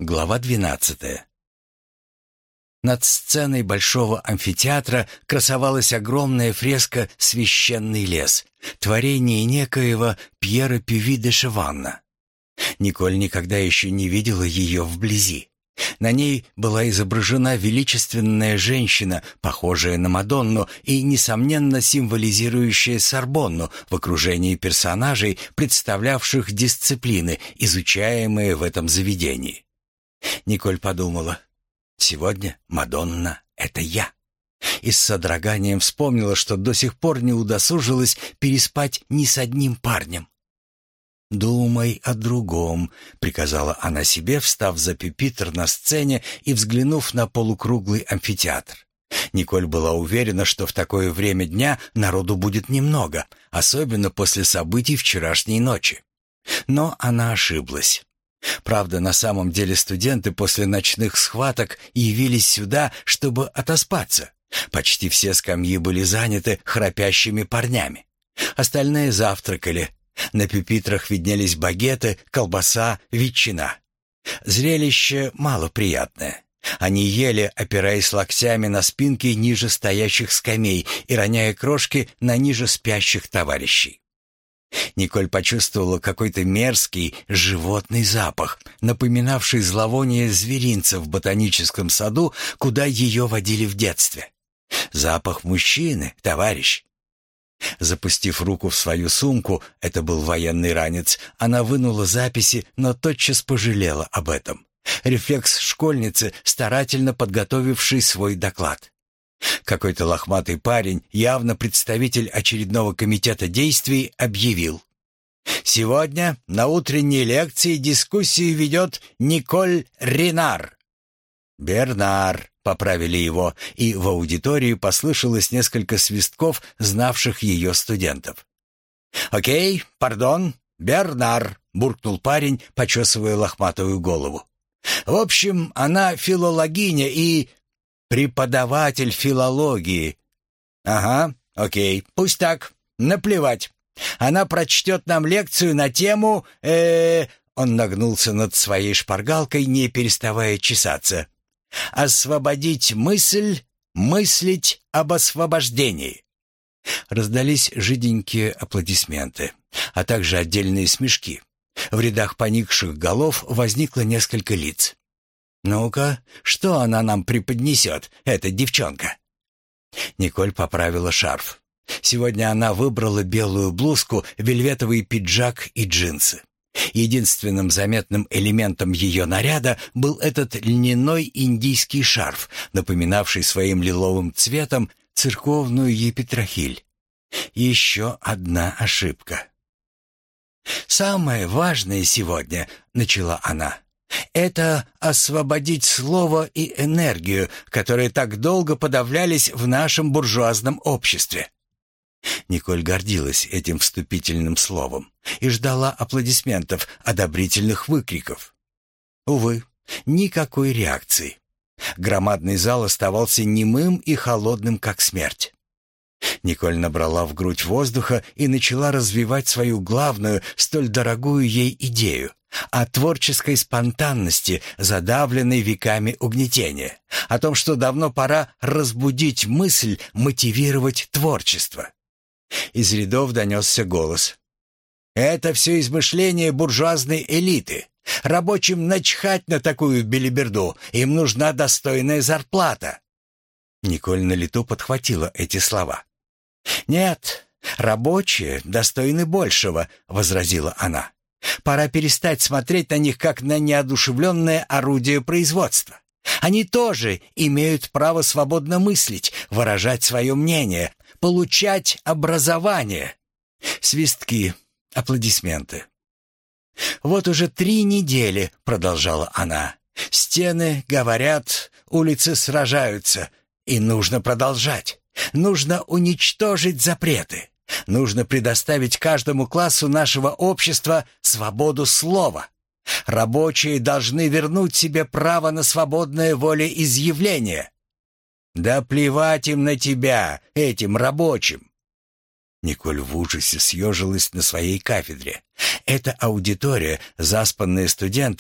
Глава 12. Над сценой большого амфитеатра красовалась огромная фреска «Священный лес», творение некоего Пьера Пюви де Шеванна. Николь никогда еще не видела ее вблизи. На ней была изображена величественная женщина, похожая на Мадонну и, несомненно, символизирующая Сорбонну в окружении персонажей, представлявших дисциплины, изучаемые в этом заведении. Николь подумала: «Сегодня Мадонна — это я». И с содроганием вспомнила, что до сих пор не удосужилась переспать ни с одним парнем. «Думай о другом», — приказала она себе, встав за пюпитр на сцене и взглянув на полукруглый амфитеатр. Николь была уверена, что в такое время дня народу будет немного, особенно после событий вчерашней ночи. Но она ошиблась. Правда, на самом деле студенты после ночных схваток явились сюда, чтобы отоспаться. Почти все скамьи были заняты храпящими парнями. Остальные завтракали. На пюпитрах виднелись багеты, колбаса, ветчина. Зрелище малоприятное. Они ели, опираясь локтями на спинки ниже стоящих скамей и роняя крошки на ниже спящих товарищей. Николь почувствовала какой-то мерзкий животный запах, напоминавший зловоние зверинца в ботаническом саду, куда ее водили в детстве. Запах мужчины, товарищ. Запустив руку в свою сумку, это был военный ранец, она вынула записи, но тотчас пожалела об этом. Рефлекс школьницы, старательно подготовившей свой доклад. Какой-то лохматый парень, явно представитель очередного комитета действий, объявил: «Сегодня на утренней лекции дискуссию ведет Николь Ренар». «Бернар», — поправили его, и в аудитории послышалось несколько свистков знавших ее студентов. «Окей, пардон, Бернар», — буркнул парень, почесывая лохматую голову. «В общем, она филологиня и преподаватель филологии». «Ага, окей, пусть так, наплевать. Она прочтет нам лекцию на тему...» Он нагнулся над своей шпаргалкой, не переставая чесаться. «Освободить мысль, мыслить об освобождении». Раздались жиденькие аплодисменты, а также отдельные смешки. В рядах поникших голов возникло несколько лиц. «Ну-ка, что она нам преподнесет, эта девчонка?» Николь поправила шарф. Сегодня она выбрала белую блузку, вельветовый пиджак и джинсы. Единственным заметным элементом ее наряда был этот льняной индийский шарф, напоминавший своим лиловым цветом церковную епитрахиль. Еще одна ошибка. «Самое важное сегодня», — начала она, — «это освободить слово и энергию, которые так долго подавлялись в нашем буржуазном обществе». Николь гордилась этим вступительным словом и ждала аплодисментов, одобрительных выкриков. Увы, никакой реакции. Громадный зал оставался немым и холодным, как смерть. Николь набрала в грудь воздуха и начала развивать свою главную, столь дорогую ей идею о творческой спонтанности, задавленной веками угнетения, о том, что давно пора разбудить мысль, мотивировать творчество. Из рядов донесся голос. «Это все измышления буржуазной элиты. Рабочим начхать на такую белиберду, им нужна достойная зарплата». Николь на лету подхватила эти слова. «Нет, рабочие достойны большего», — возразила она. «Пора перестать смотреть на них как на неодушевленное орудие производства. Они тоже имеют право свободно мыслить, выражать свое мнение, получать образование». Свистки, аплодисменты. «Вот уже 3 недели», — продолжала она, — «стены говорят, улицы сражаются, и нужно продолжать. Нужно уничтожить запреты. Нужно предоставить каждому классу нашего общества свободу слова. Рабочие должны вернуть себе право на свободное волеизъявление». «Да плевать им на тебя, этим рабочим!» Николь в ужасе съежилась на своей кафедре. Эта аудитория, заспанные студенты,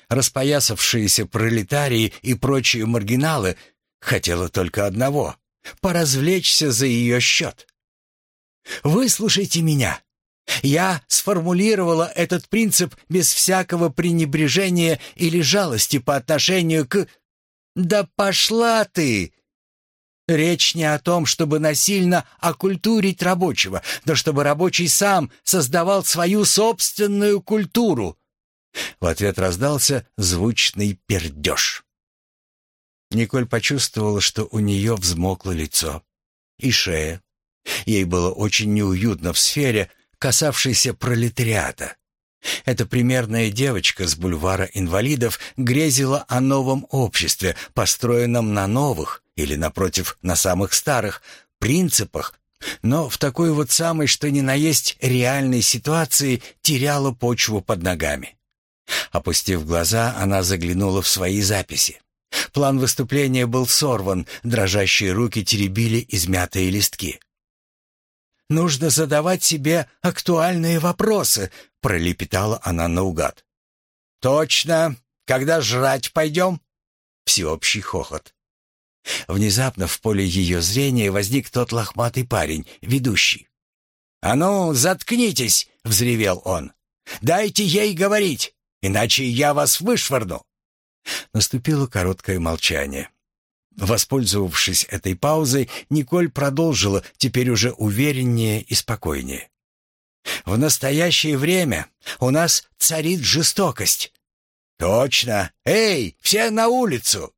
Распоясавшиеся пролетарии и прочие маргиналы хотела только одного — поразвлечься за ее счет. «Выслушайте меня. Я сформулировала этот принцип без всякого пренебрежения или жалости по отношению к... Да пошла ты! Речь не о том, чтобы насильно окультурить рабочего, но чтобы рабочий сам создавал свою собственную культуру». В ответ раздался звучный пердеж. Николь почувствовала, что у нее взмокло лицо и шея. Ей было очень неуютно в сфере, касавшейся пролетариата. Эта примерная девочка с бульвара инвалидов грезила о новом обществе, построенном на новых, или, напротив, на самых старых, принципах, но в такой вот самой, что ни на есть, реальной ситуации теряла почву под ногами. Опустив глаза, она заглянула в свои записи. План выступления был сорван, дрожащие руки теребили измятые листки. «Нужно задавать себе актуальные вопросы», — пролепетала она наугад. «Точно! Когда жрать пойдем?» Всеобщий хохот. Внезапно в поле ее зрения возник тот лохматый парень, ведущий. «А ну, заткнитесь!» — взревел он. «Дайте ей говорить, иначе я вас вышвырну!» Наступило короткое молчание. Воспользовавшись этой паузой, Николь продолжила, теперь уже увереннее и спокойнее. «В настоящее время у нас царит жестокость». «Точно! Эй, все на улицу!»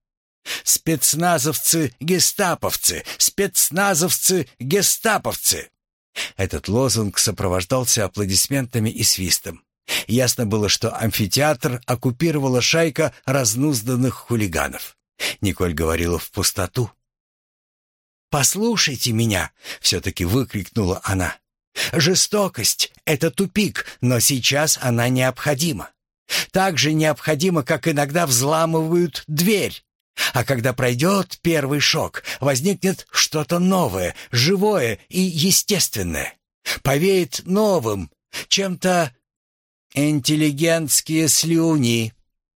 «Спецназовцы-гестаповцы! Спецназовцы-гестаповцы!» Этот лозунг сопровождался аплодисментами и свистом. Ясно было, что амфитеатр оккупировала шайка разнузданных хулиганов. Николь говорила в пустоту. «Послушайте меня!» — все-таки выкрикнула она. «Жестокость — это тупик, но сейчас она необходима. Так же необходима, как иногда взламывают дверь. А когда пройдет первый шок, возникнет что-то новое, живое и естественное. Повеет новым, чем-то интеллигентские слюни.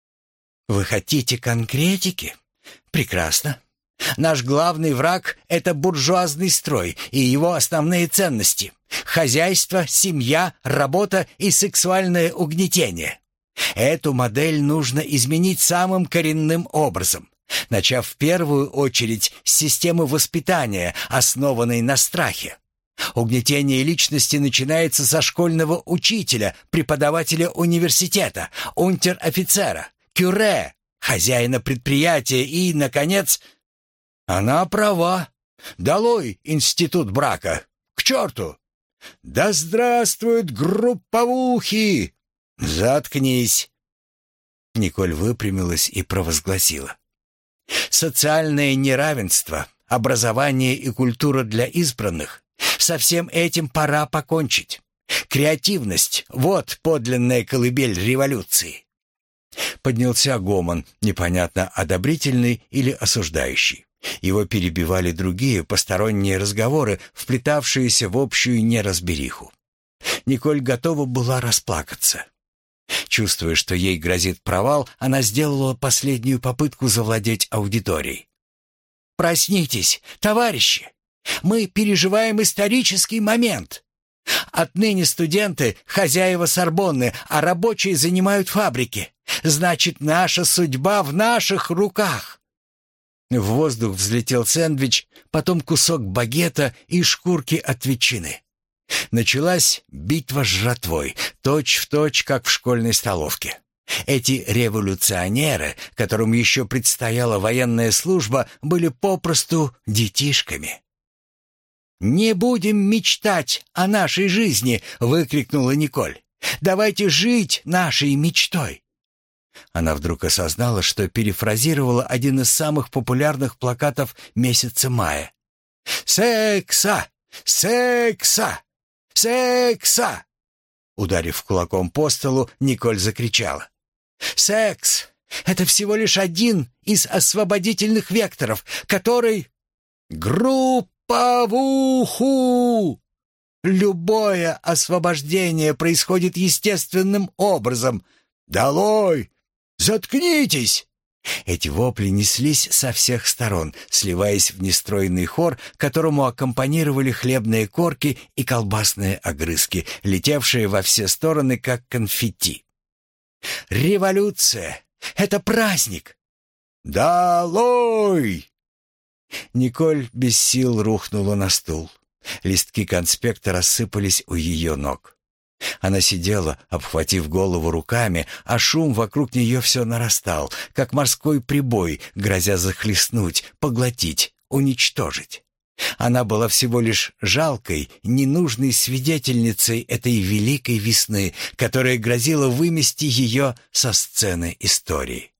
Вы хотите конкретики? Прекрасно. Наш главный враг — это буржуазный строй и его основные ценности. Хозяйство, семья, работа и сексуальное угнетение. Эту модель нужно изменить самым коренным образом, начав в первую очередь с системы воспитания, основанной на страхе. Угнетение личности начинается со школьного учителя, преподавателя университета, унтер-офицера, кюре, хозяина предприятия и, наконец... Она права. Долой институт брака. К черту! Да здравствуют групповухи! Заткнись! Николь выпрямилась и провозгласила. Социальное неравенство, образование и культура для избранных — со всем этим пора покончить. Креативность — вот подлинная колыбель революции. Поднялся гомон, непонятно одобрительный или осуждающий. Его перебивали другие посторонние разговоры, вплетавшиеся в общую неразбериху. Николь готова была расплакаться. Чувствуя, что ей грозит провал, она сделала последнюю попытку завладеть аудиторией. «Проснитесь, товарищи! Мы переживаем исторический момент. Отныне студенты — хозяева Сорбонны, а рабочие занимают фабрики. Значит, наша судьба в наших руках». В воздух взлетел сэндвич, потом кусок багета и шкурки от ветчины. Началась битва с жратвой, точь-в-точь, как в школьной столовке. Эти революционеры, которым еще предстояла военная служба, были попросту детишками. «Не будем мечтать о нашей жизни!» — выкрикнула Николь. «Давайте жить нашей мечтой!» Она вдруг осознала, что перефразировала один из самых популярных плакатов месяца мая. «Секса! Секса! Секса!» Ударив кулаком по столу, Николь закричала. «Секс — это всего лишь один из освободительных векторов, который... Групповуху! Любое освобождение происходит естественным образом. Долой! Заткнитесь!» Эти вопли неслись со всех сторон, сливаясь в нестройный хор, которому аккомпанировали хлебные корки и колбасные огрызки, летевшие во все стороны, как конфетти. «Революция! Это праздник!» «Долой!» Николь без сил рухнула на стул. Листки конспекта рассыпались у ее ног. Она сидела, обхватив голову руками, а шум вокруг нее все нарастал, как морской прибой, грозя захлестнуть, поглотить, уничтожить. Она была всего лишь жалкой, ненужной свидетельницей этой великой весны, которая грозила вымести ее со сцены истории.